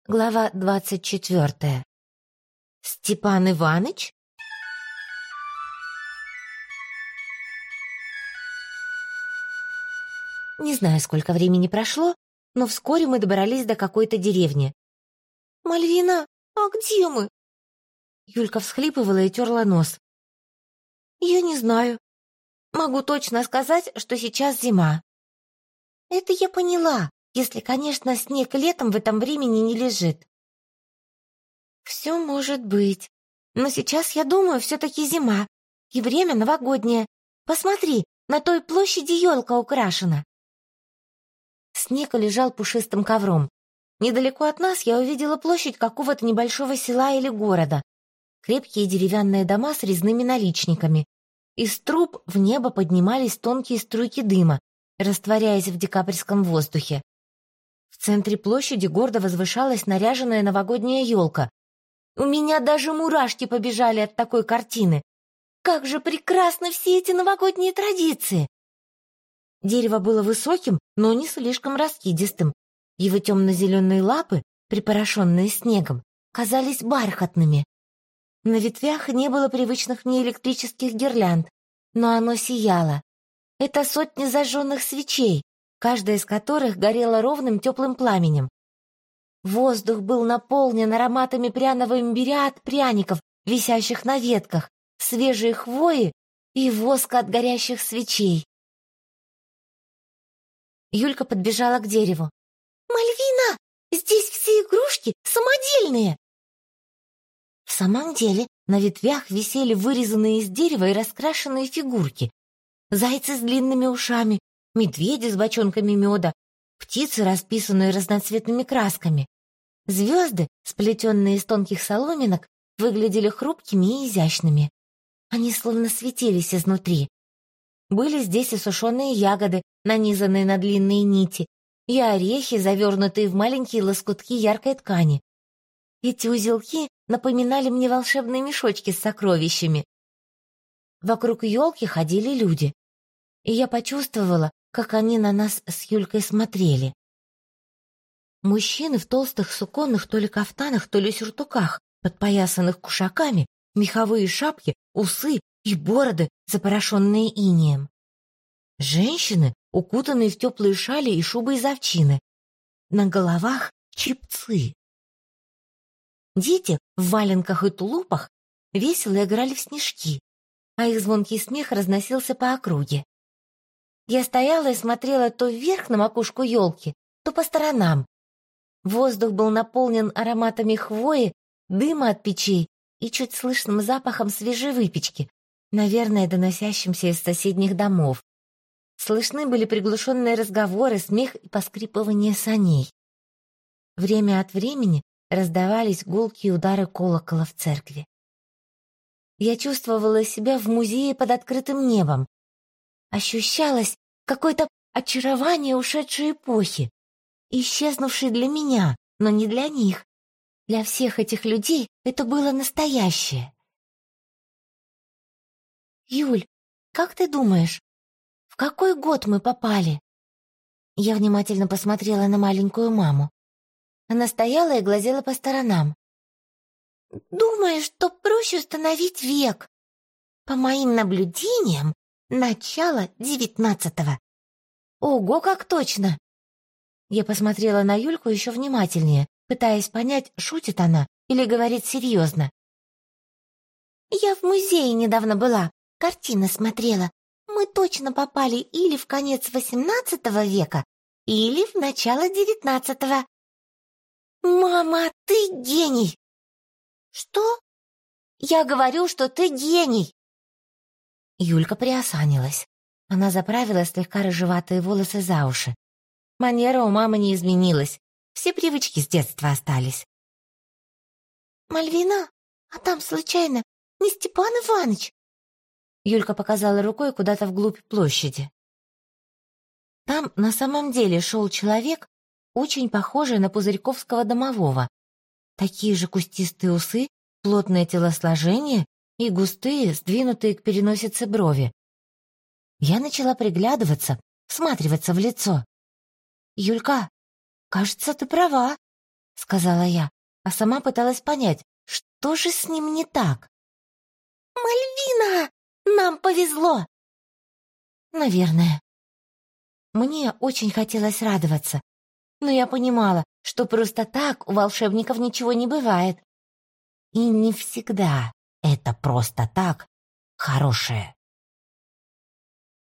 Глава 24. Степан Иваныч? Не знаю, сколько времени прошло, но вскоре мы добрались до какой-то деревни. «Мальвина, а где мы?» Юлька всхлипывала и терла нос. «Я не знаю. Могу точно сказать, что сейчас зима». «Это я поняла, если, конечно, снег летом в этом времени не лежит». «Все может быть. Но сейчас, я думаю, все-таки зима. И время новогоднее. Посмотри, на той площади елка украшена». Снег лежал пушистым ковром. Недалеко от нас я увидела площадь какого-то небольшого села или города. Крепкие деревянные дома с резными наличниками. Из труб в небо поднимались тонкие струйки дыма, растворяясь в декабрьском воздухе. В центре площади гордо возвышалась наряженная новогодняя елка. У меня даже мурашки побежали от такой картины. Как же прекрасны все эти новогодние традиции! Дерево было высоким, но не слишком раскидистым. Его темно-зеленые лапы, припорошенные снегом, казались бархатными. На ветвях не было привычных мне электрических гирлянд, но оно сияло. Это сотни зажженных свечей, каждая из которых горела ровным теплым пламенем. Воздух был наполнен ароматами пряного имбиря от пряников, висящих на ветках, свежей хвои и воска от горящих свечей. Юлька подбежала к дереву. «Мальвина, здесь все игрушки самодельные!» В самом деле на ветвях висели вырезанные из дерева и раскрашенные фигурки. Зайцы с длинными ушами, медведи с бочонками меда, птицы, расписанные разноцветными красками. Звезды, сплетенные из тонких соломинок, выглядели хрупкими и изящными. Они словно светились изнутри. Были здесь и сушеные ягоды, нанизанные на длинные нити, и орехи, завернутые в маленькие лоскутки яркой ткани. Эти узелки напоминали мне волшебные мешочки с сокровищами. Вокруг елки ходили люди, и я почувствовала, как они на нас с Юлькой смотрели. Мужчины в толстых суконных то ли кафтанах, то ли сюртуках, подпоясанных кушаками, меховые шапки, усы и бороды, запорошенные инеем. Женщины, укутанные в теплые шали и шубы из овчины. На головах чепцы. Дети в валенках и тулупах весело играли в снежки, а их звонкий смех разносился по округе. Я стояла и смотрела то вверх на макушку елки, то по сторонам. Воздух был наполнен ароматами хвои, дыма от печей и чуть слышным запахом свежей выпечки, наверное, доносящимся из соседних домов. Слышны были приглушенные разговоры, смех и поскрипывание саней. Время от времени раздавались гулкие удары колокола в церкви. Я чувствовала себя в музее под открытым небом. Ощущалось какое-то очарование ушедшей эпохи, исчезнувшей для меня, но не для них. Для всех этих людей это было настоящее. «Юль, как ты думаешь, в какой год мы попали?» Я внимательно посмотрела на маленькую маму. Она стояла и глазела по сторонам. «Думаю, что проще установить век. По моим наблюдениям, начало 19-го». «Ого, как точно!» Я посмотрела на Юльку еще внимательнее, пытаясь понять, шутит она или говорит серьезно. «Я в музее недавно была, картины смотрела. Мы точно попали или в конец 18 века, или в начало 19-го. Мама, ты гений!» «Что?» «Я говорю, что ты гений!» Юлька приосанилась. Она заправила слегка рыжеватые волосы за уши. Манера у мамы не изменилась. Все привычки с детства остались. «Мальвина, а там, случайно, не Степан Иваныч?» Юлька показала рукой куда-то вглубь площади. Там на самом деле шел человек, очень похожий на пузырьковского домового. Такие же кустистые усы, плотное телосложение и густые, сдвинутые к переносице брови. Я начала приглядываться, всматриваться в лицо. «Юлька, кажется, ты права. — сказала я, а сама пыталась понять, что же с ним не так. «Мальвина, нам повезло!» Наверное. Мне очень хотелось радоваться, но я понимала, что просто так у волшебников ничего не бывает. И не всегда это просто так хорошее.